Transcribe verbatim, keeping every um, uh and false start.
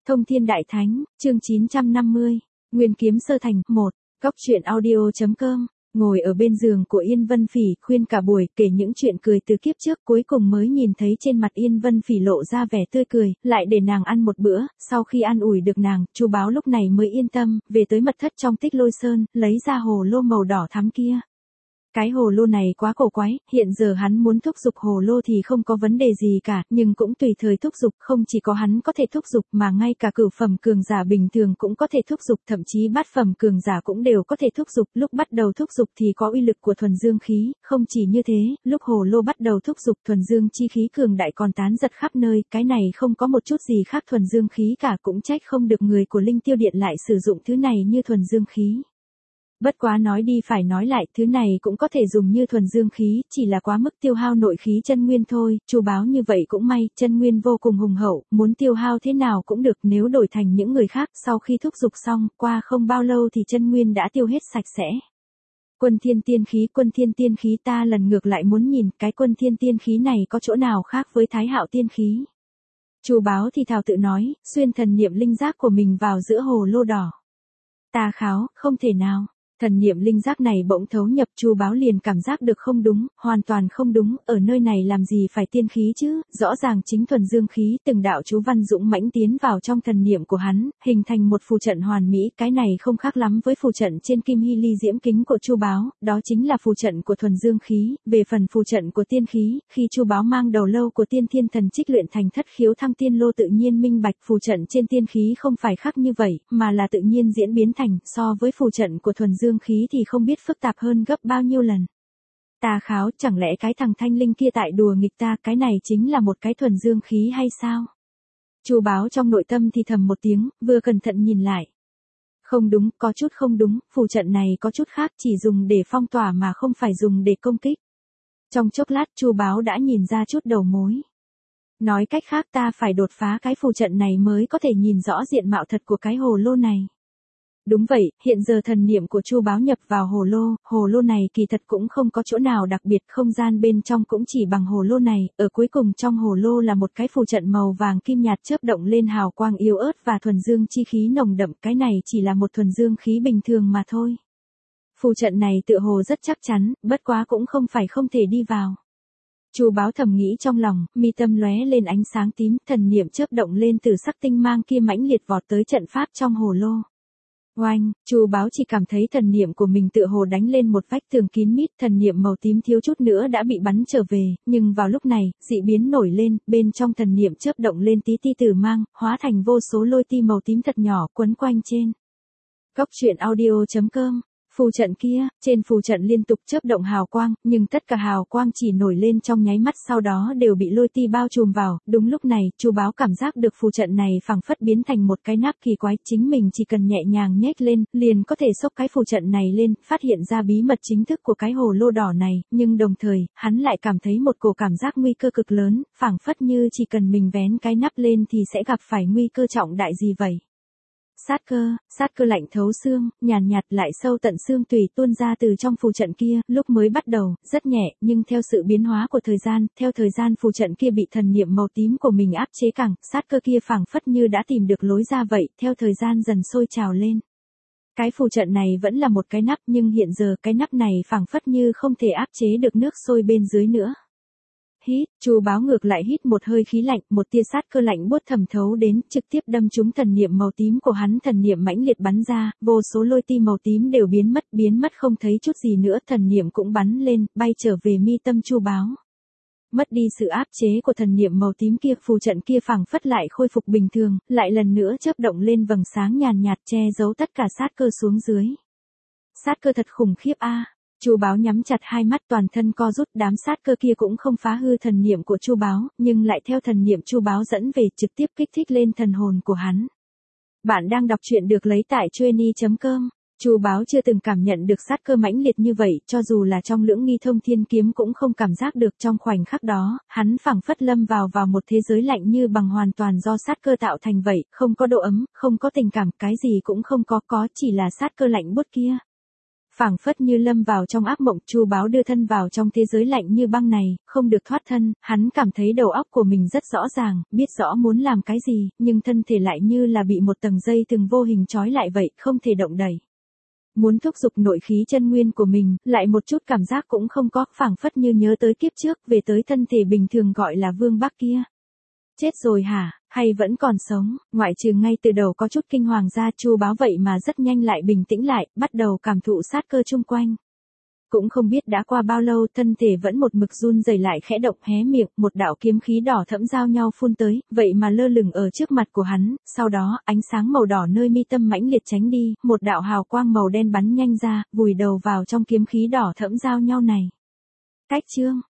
Thông Thiên Đại Thánh, chương chín trăm năm mươi, Nguyên Kiếm Sơ Thành, một, Góc truyện audio.com, ngồi ở bên giường của Yên Vân Phỉ, khuyên cả buổi, kể những chuyện cười từ kiếp trước, cuối cùng mới nhìn thấy trên mặt Yên Vân Phỉ lộ ra vẻ tươi cười, lại để nàng ăn một bữa, sau khi an ủi được nàng, Chu Báo lúc này mới yên tâm, về tới mật thất trong Tích Lôi Sơn, lấy ra hồ lô màu đỏ thắm kia. Cái hồ lô này quá cổ quái, hiện giờ hắn muốn thúc giục hồ lô thì không có vấn đề gì cả, nhưng cũng tùy thời thúc giục, không chỉ có hắn có thể thúc giục mà ngay cả cửu phẩm cường giả bình thường cũng có thể thúc giục, thậm chí bát phẩm cường giả cũng đều có thể thúc giục, lúc bắt đầu thúc giục thì có uy lực của thuần dương khí, không chỉ như thế, lúc hồ lô bắt đầu thúc giục thuần dương chi khí cường đại còn tán giật khắp nơi, cái này không có một chút gì khác thuần dương khí cả, cũng trách không được người của Linh Tiêu Điện lại sử dụng thứ này như thuần dương khí. Bất quá nói đi phải nói lại, thứ này cũng có thể dùng như thuần dương khí, chỉ là quá mức tiêu hao nội khí chân nguyên thôi, Chu Báo như vậy cũng may, chân nguyên vô cùng hùng hậu, muốn tiêu hao thế nào cũng được, nếu đổi thành những người khác, sau khi thúc giục xong, qua không bao lâu thì chân nguyên đã tiêu hết sạch sẽ. Quân thiên tiên khí, quân thiên tiên khí ta lần ngược lại muốn nhìn, cái quân thiên tiên khí này có chỗ nào khác với Thái Hạo tiên khí. Chu Báo thì thào tự nói, xuyên thần niệm linh giác của mình vào giữa hồ lô đỏ. Ta kháo, không thể nào. Thần niệm linh giác này bỗng thấu nhập, Chu Báo liền cảm giác được không đúng, hoàn toàn không đúng, ở nơi này làm gì phải tiên khí chứ, rõ ràng chính thuần dương khí, từng đạo chú văn dũng mãnh tiến vào trong thần niệm của hắn, hình thành một phù trận hoàn mỹ, cái này không khác lắm với phù trận trên Kim Hy Ly Diễm Kính của Chu Báo, đó chính là phù trận của thuần dương khí, về phần phù trận của tiên khí, khi Chu Báo mang đầu lâu của tiên thiên thần trích luyện thành thất khiếu thăng tiên lô tự nhiên minh bạch, phù trận trên tiên khí không phải khác như vậy, mà là tự nhiên diễn biến thành, so với phù trận của thuần dương dương khí thì không biết phức tạp hơn gấp bao nhiêu lần. Ta kháo, chẳng lẽ cái thằng Thanh Linh kia tại đùa nghịch ta, cái này chính là một cái thuần dương khí hay sao? Chu Báo trong nội tâm thì thầm một tiếng, vừa cẩn thận nhìn lại. Không đúng, có chút không đúng, phù trận này có chút khác, chỉ dùng để phong tỏa mà không phải dùng để công kích. Trong chốc lát Chu Báo đã nhìn ra chút đầu mối. Nói cách khác ta phải đột phá cái phù trận này mới có thể nhìn rõ diện mạo thật của cái hồ lô này. Đúng vậy, hiện giờ thần niệm của Chu Báo nhập vào hồ lô, hồ lô này kỳ thật cũng không có chỗ nào đặc biệt, không gian bên trong cũng chỉ bằng hồ lô này, ở cuối cùng trong hồ lô là một cái phù trận màu vàng kim nhạt chớp động lên hào quang yếu ớt và thuần dương chi khí nồng đậm, cái này chỉ là một thuần dương khí bình thường mà thôi. Phù trận này tựa hồ rất chắc chắn, bất quá cũng không phải không thể đi vào. Chu Báo thầm nghĩ trong lòng, mi tâm lóe lên ánh sáng tím, thần niệm chớp động lên từ sắc tinh mang kia mãnh liệt vọt tới trận pháp trong hồ lô. Oanh, Chu Báo chỉ cảm thấy thần niệm của mình tựa hồ đánh lên một vách tường kín mít, thần niệm màu tím thiếu chút nữa đã bị bắn trở về, nhưng vào lúc này, dị biến nổi lên, bên trong thần niệm chớp động lên tí ti tử mang, hóa thành vô số lôi ti màu tím thật nhỏ quấn quanh trên. Góc truyện audio.com. Phù trận kia, trên phù trận liên tục chớp động hào quang, nhưng tất cả hào quang chỉ nổi lên trong nháy mắt sau đó đều bị lôi ti bao trùm vào, đúng lúc này, Chu Báo cảm giác được phù trận này phảng phất biến thành một cái nắp kỳ quái, chính mình chỉ cần nhẹ nhàng nhếch lên, liền có thể xốc cái phù trận này lên, phát hiện ra bí mật chính thức của cái hồ lô đỏ này, nhưng đồng thời, hắn lại cảm thấy một cổ cảm giác nguy cơ cực lớn, phảng phất như chỉ cần mình vén cái nắp lên thì sẽ gặp phải nguy cơ trọng đại gì vậy. Sát cơ, sát cơ lạnh thấu xương, nhàn nhạt lại sâu tận xương tùy tuôn ra từ trong phù trận kia, lúc mới bắt đầu, rất nhẹ, nhưng theo sự biến hóa của thời gian, theo thời gian phù trận kia bị thần niệm màu tím của mình áp chế cẳng, sát cơ kia phảng phất như đã tìm được lối ra vậy, theo thời gian dần sôi trào lên. Cái phù trận này vẫn là một cái nắp nhưng hiện giờ cái nắp này phảng phất như không thể áp chế được nước sôi bên dưới nữa. Hít, Chu Báo ngược lại hít một hơi khí lạnh, một tia sát cơ lạnh buốt thẩm thấu đến, trực tiếp đâm trúng thần niệm màu tím của hắn, thần niệm mãnh liệt bắn ra, vô số lôi ti màu tím đều biến mất, biến mất không thấy chút gì nữa, thần niệm cũng bắn lên, bay trở về mi tâm Chu Báo. Mất đi sự áp chế của thần niệm màu tím kia, phù trận kia phảng phất lại khôi phục bình thường, lại lần nữa chớp động lên vầng sáng nhàn nhạt che giấu tất cả sát cơ xuống dưới. Sát cơ thật khủng khiếp a. Chu Báo nhắm chặt hai mắt, toàn thân co rút, đám sát cơ kia cũng không phá hư thần niệm của Chu Báo, nhưng lại theo thần niệm Chu Báo dẫn về, trực tiếp kích thích lên thần hồn của hắn. Bạn đang đọc truyện được lấy tại chueny chấm com. Chu Báo chưa từng cảm nhận được sát cơ mãnh liệt như vậy, cho dù là trong Lưỡng Nghi Thông Thiên Kiếm cũng không cảm giác được, trong khoảnh khắc đó, hắn phảng phất lâm vào vào một thế giới lạnh như bằng hoàn toàn do sát cơ tạo thành vậy, không có độ ấm, không có tình cảm, cái gì cũng không có, có chỉ là sát cơ lạnh buốt kia. Phảng phất như lâm vào trong ác mộng, Chu Báo đưa thân vào trong thế giới lạnh như băng này, không được thoát thân, hắn cảm thấy đầu óc của mình rất rõ ràng, biết rõ muốn làm cái gì, nhưng thân thể lại như là bị một tầng dây thừng vô hình trói lại vậy, không thể động đậy. Muốn thúc giục nội khí chân nguyên của mình, lại một chút cảm giác cũng không có, phảng phất như nhớ tới kiếp trước, về tới thân thể bình thường gọi là Vương Bắc kia. Chết rồi hả, hay vẫn còn sống, ngoại trừ ngay từ đầu có chút kinh hoàng ra, Chu Báo vậy mà rất nhanh lại bình tĩnh lại, bắt đầu cảm thụ sát cơ chung quanh. Cũng không biết đã qua bao lâu, thân thể vẫn một mực run rẩy lại khẽ động, hé miệng, một đạo kiếm khí đỏ thẫm giao nhau phun tới, vậy mà lơ lửng ở trước mặt của hắn, sau đó, ánh sáng màu đỏ nơi mi tâm mãnh liệt tránh đi, một đạo hào quang màu đen bắn nhanh ra, vùi đầu vào trong kiếm khí đỏ thẫm giao nhau này. Cách chương